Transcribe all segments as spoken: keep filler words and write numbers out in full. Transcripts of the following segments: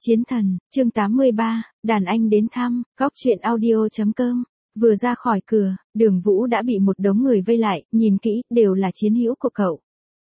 Chiến thần, chương tám mươi ba, đàn anh đến thăm, góc truyện audio chấm com. Vừa ra khỏi cửa, Đường Vũ đã bị một đống người vây lại, nhìn kỹ, đều là chiến hữu của cậu.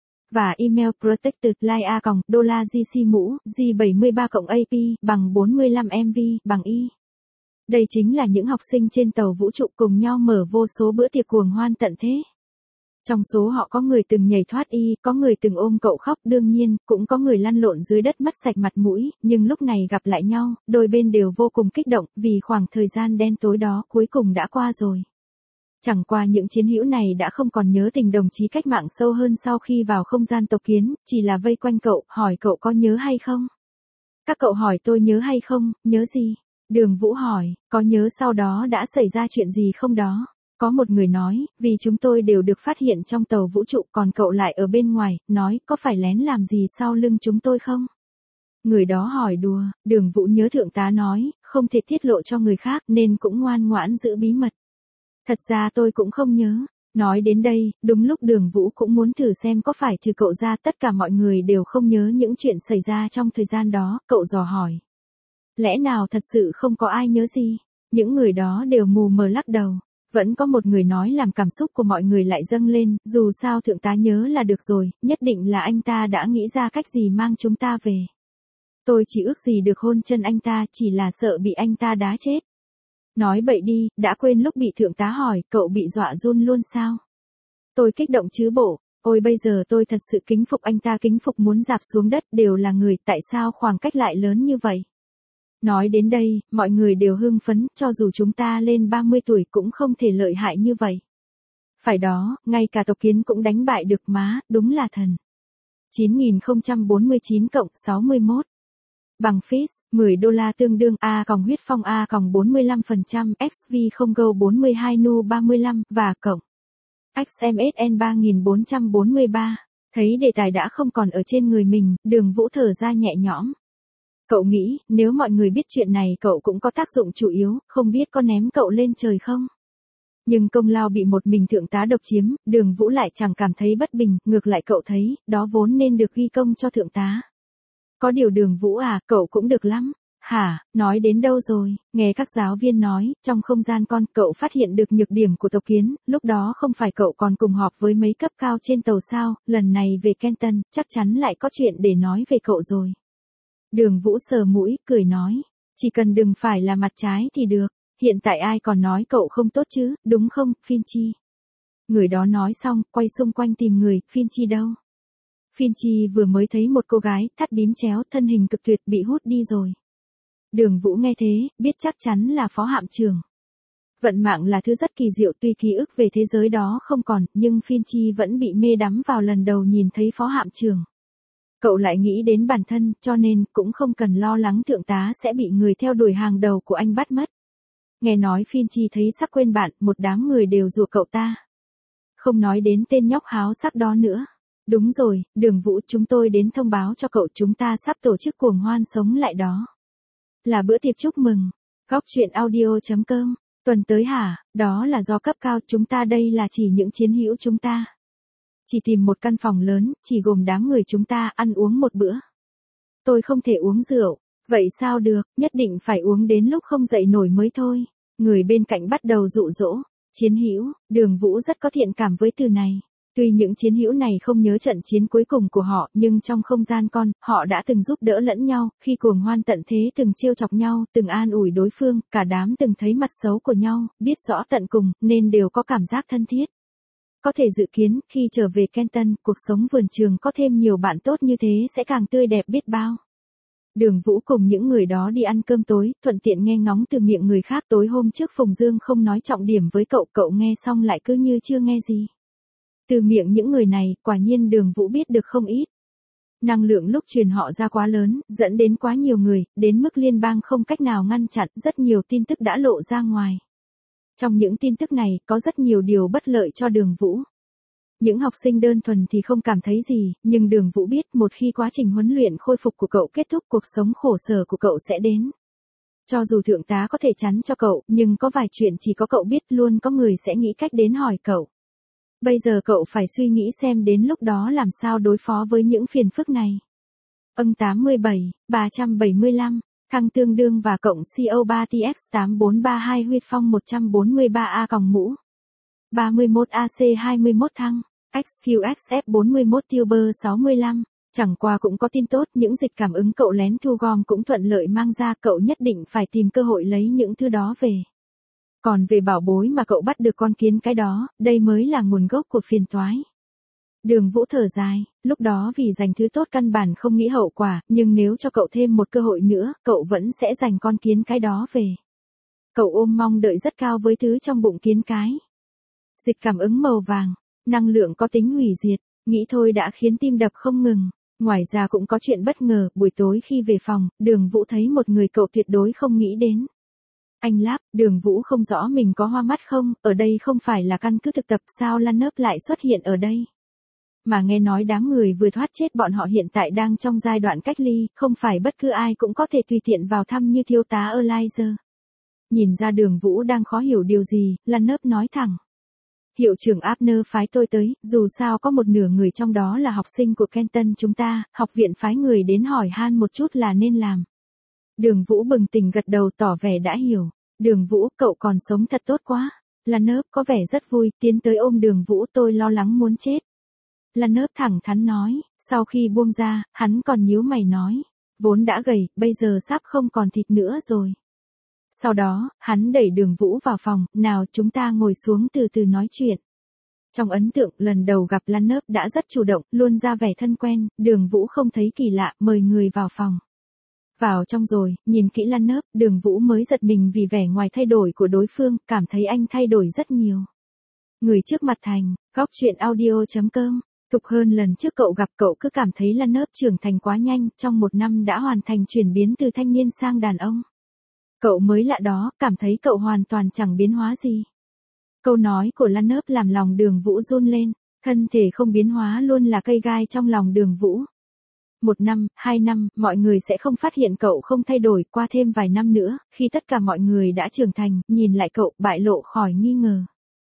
Và email protected like a còng dollar gc mũ g bảy mươi ba cộng ap bằng bốn mươi lăm em vê bằng y. Đây chính là những học sinh trên tàu vũ trụ cùng nhau mở vô số bữa tiệc cuồng hoan tận thế. Trong số họ có người từng nhảy thoát y, có người từng ôm cậu khóc, đương nhiên, cũng có người lăn lộn dưới đất mất sạch mặt mũi, nhưng lúc này gặp lại nhau, đôi bên đều vô cùng kích động, vì khoảng thời gian đen tối đó cuối cùng đã qua rồi. Chẳng qua những chiến hữu này đã không còn nhớ tình đồng chí cách mạng sâu hơn sau khi vào không gian tộc kiến, chỉ là vây quanh cậu, hỏi cậu có nhớ hay không? Các cậu hỏi tôi nhớ hay không, nhớ gì? Đường Vũ hỏi, có nhớ sau đó đã xảy ra chuyện gì không đó? Có một người nói, vì chúng tôi đều được phát hiện trong tàu vũ trụ, còn cậu lại ở bên ngoài, nói, có phải lén làm gì sau lưng chúng tôi không? Người đó hỏi đùa, Đường Vũ nhớ thượng tá nói, không thể tiết lộ cho người khác nên cũng ngoan ngoãn giữ bí mật. Thật ra tôi cũng không nhớ. Nói đến đây, đúng lúc Đường Vũ cũng muốn thử xem có phải trừ cậu ra tất cả mọi người đều không nhớ những chuyện xảy ra trong thời gian đó, cậu dò hỏi. Lẽ nào thật sự không có ai nhớ gì? Những người đó đều mù mờ lắc đầu. Vẫn có một người nói làm cảm xúc của mọi người lại dâng lên, dù sao thượng tá nhớ là được rồi, nhất định là anh ta đã nghĩ ra cách gì mang chúng ta về. Tôi chỉ ước gì được hôn chân anh ta, chỉ là sợ bị anh ta đá chết. Nói bậy đi, đã quên lúc bị thượng tá hỏi, cậu bị dọa run luôn sao? Tôi kích động chứ bộ, ôi bây giờ tôi thật sự kính phục anh ta, kính phục muốn rạp xuống đất, đều là người, tại sao khoảng cách lại lớn như vậy? Nói đến đây, mọi người đều hưng phấn, cho dù chúng ta lên ba mươi tuổi cũng không thể lợi hại như vậy. Phải đó, ngay cả tộc kiến cũng đánh bại được má, đúng là thần. chín nghìn không trăm bốn mươi chín cộng sáu mươi mốt. Bằng phí, mười đô la tương đương A còng huyết phong A còng bốn mươi lăm phần trăm, ích vê không go bốn mươi hai nu ba mươi lăm, và cộng. ích em ét en ba nghìn bốn trăm bốn mươi ba. Thấy đề tài đã không còn ở trên người mình, Đường Vũ thở ra nhẹ nhõm. Cậu nghĩ, nếu mọi người biết chuyện này cậu cũng có tác dụng chủ yếu, không biết có ném cậu lên trời không? Nhưng công lao bị một mình thượng tá độc chiếm, Đường Vũ lại chẳng cảm thấy bất bình, ngược lại cậu thấy, đó vốn nên được ghi công cho thượng tá. Có điều Đường Vũ à, cậu cũng được lắm. Hả, nói đến đâu rồi? Nghe các giáo viên nói, trong không gian con, cậu phát hiện được nhược điểm của tộc kiến, lúc đó không phải cậu còn cùng họp với mấy cấp cao trên tàu sao, lần này về Kenton, chắc chắn lại có chuyện để nói về cậu rồi. Đường Vũ sờ mũi, cười nói, chỉ cần đừng phải là mặt trái thì được, hiện tại ai còn nói cậu không tốt chứ, đúng không, Finchi? Người đó nói xong, quay xung quanh tìm người, Finchi đâu? Finchi vừa mới thấy một cô gái, thắt bím chéo, thân hình cực tuyệt bị hút đi rồi. Đường Vũ nghe thế, biết chắc chắn là phó hạm trưởng. Vận mạng là thứ rất kỳ diệu, tuy ký ức về thế giới đó không còn, nhưng Finchi vẫn bị mê đắm vào lần đầu nhìn thấy phó hạm trưởng. Cậu lại nghĩ đến bản thân, cho nên cũng không cần lo lắng thượng tá sẽ bị người theo đuổi hàng đầu của anh bắt mất. Nghe nói Finchi thấy sắp quên bạn, một đám người đều rủa cậu ta. Không nói đến tên nhóc háo sắc đó nữa. Đúng rồi, Đường Vũ, chúng tôi đến thông báo cho cậu, chúng ta sắp tổ chức cuồng hoan sống lại đó. Là bữa tiệc chúc mừng. Góc truyện audio chấm com. Tuần tới hả? Đó là do cấp cao, chúng ta đây là chỉ những chiến hữu chúng ta. Chỉ tìm một căn phòng lớn, chỉ gồm đám người chúng ta, ăn uống một bữa. Tôi không thể uống rượu. Vậy sao được, nhất định phải uống đến lúc không dậy nổi mới thôi. Người bên cạnh bắt đầu dụ dỗ. Chiến hữu, Đường Vũ rất có thiện cảm với từ này. Tuy những chiến hữu này không nhớ trận chiến cuối cùng của họ, nhưng trong không gian con, họ đã từng giúp đỡ lẫn nhau, khi cuồng hoan tận thế từng trêu chọc nhau, từng an ủi đối phương, cả đám từng thấy mặt xấu của nhau, biết rõ tận cùng, nên đều có cảm giác thân thiết. Có thể dự kiến, khi trở về Kenton, cuộc sống vườn trường có thêm nhiều bạn tốt như thế sẽ càng tươi đẹp biết bao. Đường Vũ cùng những người đó đi ăn cơm tối, thuận tiện nghe ngóng từ miệng người khác. Tối hôm trước Phùng Dương không nói trọng điểm với cậu, cậu nghe xong lại cứ như chưa nghe gì. Từ miệng những người này, quả nhiên Đường Vũ biết được không ít. Năng lượng lúc truyền họ ra quá lớn, dẫn đến quá nhiều người, đến mức liên bang không cách nào ngăn chặn, rất nhiều tin tức đã lộ ra ngoài. Trong những tin tức này, có rất nhiều điều bất lợi cho Đường Vũ. Những học sinh đơn thuần thì không cảm thấy gì, nhưng Đường Vũ biết một khi quá trình huấn luyện khôi phục của cậu kết thúc, cuộc sống khổ sở của cậu sẽ đến. Cho dù thượng tá có thể chắn cho cậu, nhưng có vài chuyện chỉ có cậu biết, luôn có người sẽ nghĩ cách đến hỏi cậu. Bây giờ cậu phải suy nghĩ xem đến lúc đó làm sao đối phó với những phiền phức này. Âng tám mươi bảy, ba trăm bảy mươi lăm. Thăng tương đương và cộng xê o ba T X tám bốn ba hai huyết phong một bốn ba A còng mũ. ba mươi mốt A C hai mươi mốt thăng. X Q X F bốn mươi mốt Tuber sáu mươi lăm. Chẳng qua cũng có tin tốt, những dịch cảm ứng cậu lén thu gom cũng thuận lợi mang ra, cậu nhất định phải tìm cơ hội lấy những thứ đó về. Còn về bảo bối mà cậu bắt được con kiến cái đó, đây mới là nguồn gốc của phiền toái. Đường Vũ thở dài, lúc đó vì giành thứ tốt căn bản không nghĩ hậu quả, nhưng nếu cho cậu thêm một cơ hội nữa, cậu vẫn sẽ giành con kiến cái đó về. Cậu ôm mong đợi rất cao với thứ trong bụng kiến cái. Dịch cảm ứng màu vàng, năng lượng có tính hủy diệt, nghĩ thôi đã khiến tim đập không ngừng. Ngoài ra cũng có chuyện bất ngờ, buổi tối khi về phòng, Đường Vũ thấy một người cậu tuyệt đối không nghĩ đến. Anh Láp, Đường Vũ không rõ mình có hoa mắt không, ở đây không phải là căn cứ thực tập sao Lan Nớp lại xuất hiện ở đây. Mà nghe nói đám người vừa thoát chết bọn họ hiện tại đang trong giai đoạn cách ly, không phải bất cứ ai cũng có thể tùy tiện vào thăm như thiếu tá Eliza. Nhìn ra Đường Vũ đang khó hiểu điều gì, Lan Nớp nói thẳng. Hiệu trưởng Abner phái tôi tới, dù sao có một nửa người trong đó là học sinh của Kenton chúng ta, học viện phái người đến hỏi han một chút là nên làm. Đường Vũ bừng tỉnh gật đầu tỏ vẻ đã hiểu. Đường Vũ, cậu còn sống thật tốt quá. Lan Nớp có vẻ rất vui, tiến tới ôm Đường Vũ, tôi lo lắng muốn chết. Lan Nớp thẳng thắn nói, sau khi buông ra, hắn còn nhíu mày nói, vốn đã gầy, bây giờ sắp không còn thịt nữa rồi. Sau đó, hắn đẩy Đường Vũ vào phòng, nào chúng ta ngồi xuống từ từ nói chuyện. Trong ấn tượng, lần đầu gặp Lan Nớp đã rất chủ động, luôn ra vẻ thân quen, Đường Vũ không thấy kỳ lạ, mời người vào phòng. Vào trong rồi, nhìn kỹ Lan Nớp, Đường Vũ mới giật mình vì vẻ ngoài thay đổi của đối phương, cảm thấy anh thay đổi rất nhiều. Người trước mặt thành, góc truyện audio chấm com. Tục hơn lần trước cậu gặp cậu cứ cảm thấy Lan Nớp trưởng thành quá nhanh, trong một năm đã hoàn thành chuyển biến từ thanh niên sang đàn ông. Cậu mới lạ đó, cảm thấy cậu hoàn toàn chẳng biến hóa gì. Câu nói của Lan Nớp làm lòng Đường Vũ run lên, thân thể không biến hóa luôn là cây gai trong lòng Đường Vũ. Một năm, hai năm, mọi người sẽ không phát hiện cậu không thay đổi, qua thêm vài năm nữa, khi tất cả mọi người đã trưởng thành, nhìn lại cậu, bại lộ khỏi nghi ngờ.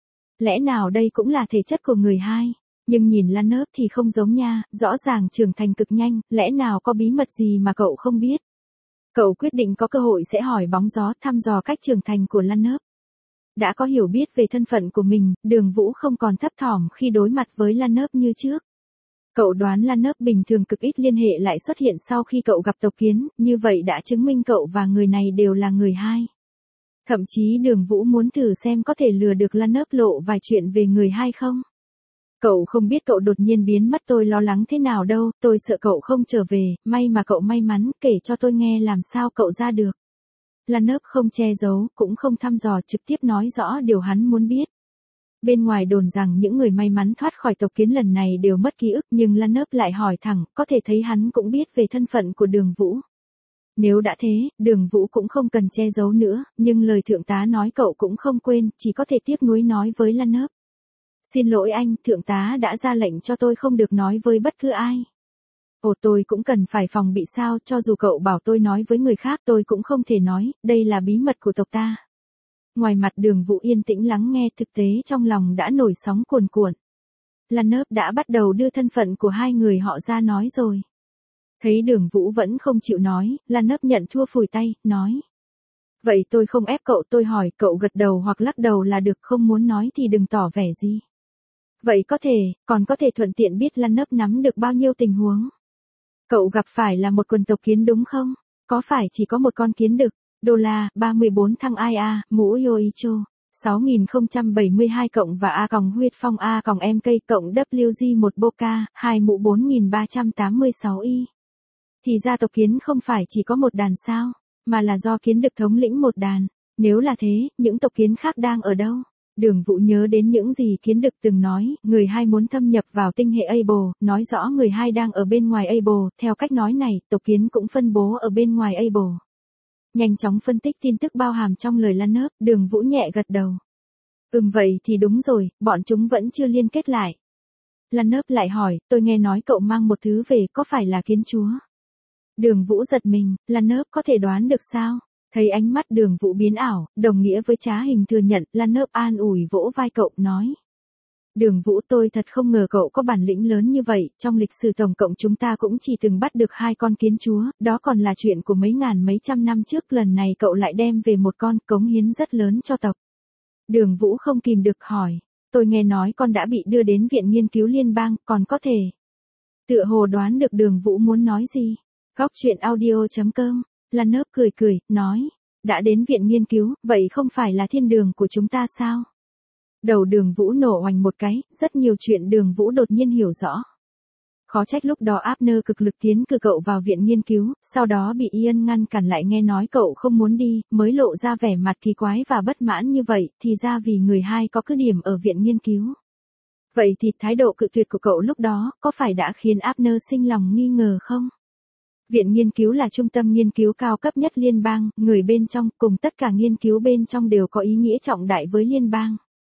Lẽ nào đây cũng là thể chất của người hai? Nhưng nhìn Lan Nớp thì không giống nha, rõ ràng trưởng thành cực nhanh, lẽ nào có bí mật gì mà cậu không biết? Cậu quyết định có cơ hội sẽ hỏi bóng gió thăm dò cách trưởng thành của Lan Nớp. Đã có hiểu biết về thân phận của mình, Đường Vũ không còn thấp thỏm khi đối mặt với Lan Nớp như trước. Cậu đoán Lan Nớp bình thường cực ít liên hệ lại xuất hiện sau khi cậu gặp tộc kiến, như vậy đã chứng minh cậu và người này đều là người hai. Thậm chí Đường Vũ muốn thử xem có thể lừa được Lan Nớp lộ vài chuyện về người hai không. Cậu không biết cậu đột nhiên biến mất tôi lo lắng thế nào đâu, tôi sợ cậu không trở về, may mà cậu may mắn, kể cho tôi nghe làm sao cậu ra được. Lan Nớp không che giấu, cũng không thăm dò, trực tiếp nói rõ điều hắn muốn biết. Bên ngoài đồn rằng những người may mắn thoát khỏi tộc kiến lần này đều mất ký ức, nhưng Lan Nớp lại hỏi thẳng, có thể thấy hắn cũng biết về thân phận của Đường Vũ. Nếu đã thế, Đường Vũ cũng không cần che giấu nữa, nhưng lời thượng tá nói cậu cũng không quên, chỉ có thể tiếc nuối nói với Lan Nớp. Xin lỗi anh, thượng tá đã ra lệnh cho tôi không được nói với bất cứ ai. Ồ, tôi cũng cần phải phòng bị sao, cho dù cậu bảo tôi nói với người khác tôi cũng không thể nói, đây là bí mật của tộc ta. Ngoài mặt Đường Vũ yên tĩnh lắng nghe, thực tế trong lòng đã nổi sóng cuồn cuộn. Lan Nớp đã bắt đầu đưa thân phận của hai người họ ra nói rồi. Thấy Đường Vũ vẫn không chịu nói, Lan Nớp nhận thua phủi tay, nói. Vậy tôi không ép cậu, tôi hỏi cậu gật đầu hoặc lắc đầu là được, không muốn nói thì đừng tỏ vẻ gì. Vậy có thể, còn có thể thuận tiện biết Lan Nớp nắm được bao nhiêu tình huống. Cậu gặp phải là một quần tộc kiến đúng không? Có phải chỉ có một con kiến đực? Đô la, ba mươi bốn thăng I A, mũ Yoicho, sáu nghìn không trăm bảy mươi hai cộng và A còng huyết phong A còng em cây cộng W G một Boca, hai mũ bốn nghìn ba trăm tám mươi sáu Y. Thì ra tộc kiến không phải chỉ có một đàn sao, mà là do kiến đực thống lĩnh một đàn. Nếu là thế, những tộc kiến khác đang ở đâu? Đường Vũ nhớ đến những gì kiến đực từng nói, người hai muốn thâm nhập vào tinh hệ Able, nói rõ người hai đang ở bên ngoài Able, theo cách nói này, tộc kiến cũng phân bố ở bên ngoài Able. Nhanh chóng phân tích tin tức bao hàm trong lời Lan Nớp, Đường Vũ nhẹ gật đầu. Ừm vậy thì đúng rồi, bọn chúng vẫn chưa liên kết lại. Lan Nớp lại hỏi, tôi nghe nói cậu mang một thứ về, có phải là kiến chúa? Đường Vũ giật mình, Lan Nớp có thể đoán được sao? Thấy ánh mắt Đường Vũ biến ảo, đồng nghĩa với trá hình thừa nhận, Lan Nớp an ủi vỗ vai cậu, nói. Đường Vũ, tôi thật không ngờ cậu có bản lĩnh lớn như vậy, trong lịch sử tổng cộng chúng ta cũng chỉ từng bắt được hai con kiến chúa, đó còn là chuyện của mấy ngàn mấy trăm năm trước, lần này cậu lại đem về một con, cống hiến rất lớn cho tộc. Đường Vũ không kìm được hỏi, tôi nghe nói con đã bị đưa đến viện nghiên cứu liên bang, còn có thể. Tựa hồ đoán được Đường Vũ muốn nói gì. Góc truyện audio chấm com, Lan Nớp cười cười, nói, đã đến viện nghiên cứu, vậy không phải là thiên đường của chúng ta sao? Đầu Đường Vũ nổ oành một cái, rất nhiều chuyện Đường Vũ đột nhiên hiểu rõ. Khó trách lúc đó Abner cực lực tiến cử cậu vào viện nghiên cứu, sau đó bị Ian ngăn cản lại, nghe nói cậu không muốn đi, mới lộ ra vẻ mặt kỳ quái và bất mãn như vậy, thì ra vì người hai có cứ điểm ở viện nghiên cứu. Vậy thì thái độ cự tuyệt của cậu lúc đó, có phải đã khiến Abner sinh lòng nghi ngờ không? Viện nghiên cứu là trung tâm nghiên cứu cao cấp nhất liên bang, người bên trong cùng tất cả nghiên cứu bên trong đều có ý nghĩa trọng đại với liên bang.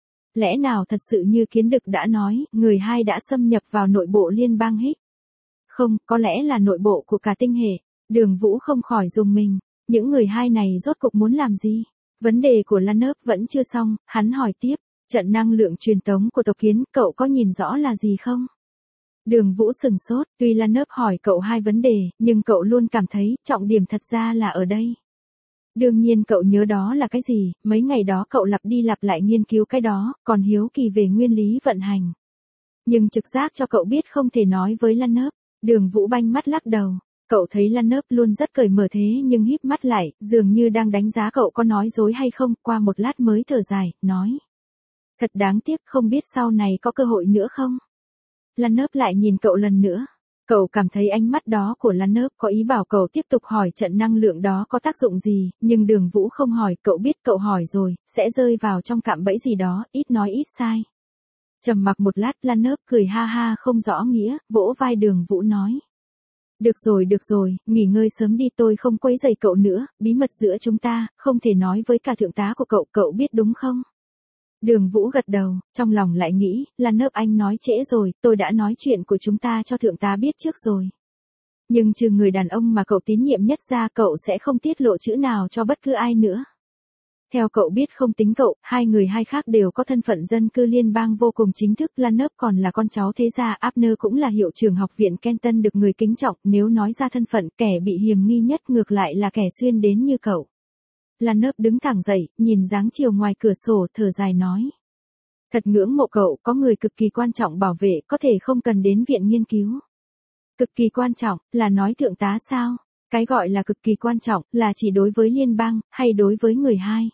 Lẽ nào thật sự như Kiến Đực đã nói, người hai đã xâm nhập vào nội bộ liên bang Hích? Không, có lẽ là nội bộ của cả tinh hệ. Đường Vũ không khỏi rùng mình, những người hai này rốt cuộc muốn làm gì? Vấn đề của Lan Nớp vẫn chưa xong, hắn hỏi tiếp, trận năng lượng truyền tống của tộc Kiến, cậu có nhìn rõ là gì không? Đường Vũ sừng sốt, tuy Lan Nớp hỏi cậu hai vấn đề, nhưng cậu luôn cảm thấy trọng điểm thật ra là ở đây. Đương nhiên cậu nhớ đó là cái gì, mấy ngày đó cậu lặp đi lặp lại nghiên cứu cái đó, còn hiếu kỳ về nguyên lý vận hành. Nhưng trực giác cho cậu biết không thể nói với Lan Nớp. Đường Vũ banh mắt lắc đầu, cậu thấy Lan Nớp luôn rất cởi mở thế nhưng híp mắt lại, dường như đang đánh giá cậu có nói dối hay không, qua một lát mới thở dài, nói. Thật đáng tiếc, không biết sau này có cơ hội nữa không? Lan Nớp lại nhìn cậu lần nữa. Cậu cảm thấy ánh mắt đó của Lan Nớp có ý bảo cậu tiếp tục hỏi trận năng lượng đó có tác dụng gì, nhưng Đường Vũ không hỏi, cậu biết cậu hỏi rồi, sẽ rơi vào trong cạm bẫy gì đó, ít nói ít sai. Trầm mặc một lát, Lan Nớp cười ha ha không rõ nghĩa, vỗ vai Đường Vũ nói. Được rồi được rồi, nghỉ ngơi sớm đi, tôi không quấy rầy cậu nữa, bí mật giữa chúng ta, không thể nói với cả thượng tá của cậu, cậu biết đúng không? Đường Vũ gật đầu, trong lòng lại nghĩ, Lan Nớp anh nói trễ rồi, tôi đã nói chuyện của chúng ta cho thượng tá biết trước rồi. Nhưng trừ người đàn ông mà cậu tín nhiệm nhất ra, cậu sẽ không tiết lộ chữ nào cho bất cứ ai nữa. Theo cậu biết, không tính cậu, hai người hai khác đều có thân phận dân cư liên bang vô cùng chính thức, Lan Nớp còn là con cháu thế gia, Abner cũng là hiệu trưởng học viện Kenton được người kính trọng, nếu nói ra thân phận, kẻ bị hiềm nghi nhất ngược lại là kẻ xuyên đến như cậu. Lan Nớp đứng thẳng dậy, nhìn dáng chiều ngoài cửa sổ, thở dài nói. Thật ngưỡng mộ cậu, có người cực kỳ quan trọng bảo vệ, có thể không cần đến viện nghiên cứu. Cực kỳ quan trọng, là nói thượng tá sao? Cái gọi là cực kỳ quan trọng, là chỉ đối với liên bang, hay đối với người hai?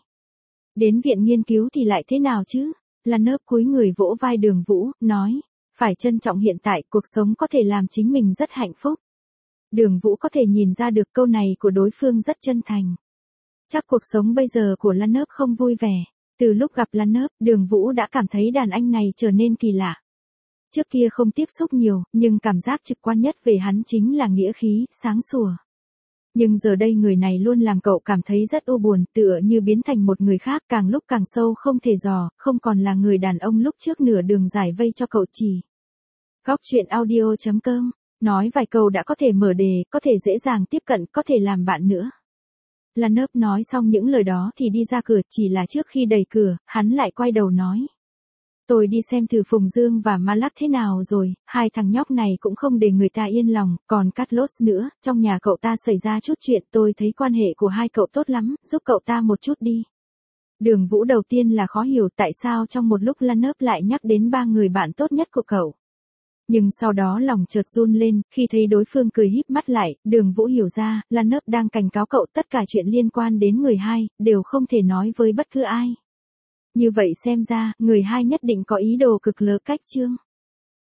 Đến viện nghiên cứu thì lại thế nào chứ? Lan Nớp cúi người vỗ vai Đường Vũ, nói. Phải trân trọng hiện tại, cuộc sống có thể làm chính mình rất hạnh phúc. Đường Vũ có thể nhìn ra được câu này của đối phương rất chân thành. Chắc cuộc sống bây giờ của Lan Nớp không vui vẻ. Từ lúc gặp Lan Nớp, Đường Vũ đã cảm thấy đàn anh này trở nên kỳ lạ. Trước kia không tiếp xúc nhiều, nhưng cảm giác trực quan nhất về hắn chính là nghĩa khí, sáng sủa. Nhưng giờ đây người này luôn làm cậu cảm thấy rất u buồn, tựa như biến thành một người khác, càng lúc càng sâu không thể dò, không còn là người đàn ông lúc trước nửa đường giải vây cho cậu chỉ. Góc truyện audio chấm com, nói vài câu đã có thể mở đề, có thể dễ dàng tiếp cận, có thể làm bạn nữa. Lan Nớp nói xong những lời đó thì đi ra cửa, chỉ là trước khi đẩy cửa, hắn lại quay đầu nói. Tôi đi xem thử Phùng Dương và Malak thế nào rồi, hai thằng nhóc này cũng không để người ta yên lòng, còn Carlos nữa, trong nhà cậu ta xảy ra chút chuyện, tôi thấy quan hệ của hai cậu tốt lắm, giúp cậu ta một chút đi. Đường Vũ đầu tiên là khó hiểu tại sao trong một lúc Lan Nớp lại nhắc đến ba người bạn tốt nhất của cậu. Nhưng sau đó lòng chợt run lên, khi thấy đối phương cười híp mắt lại, Đường Vũ hiểu ra, Lan Nớp đang cảnh cáo cậu tất cả chuyện liên quan đến người hai, đều không thể nói với bất cứ ai. Như vậy xem ra, người hai nhất định có ý đồ cực lơ cách chương.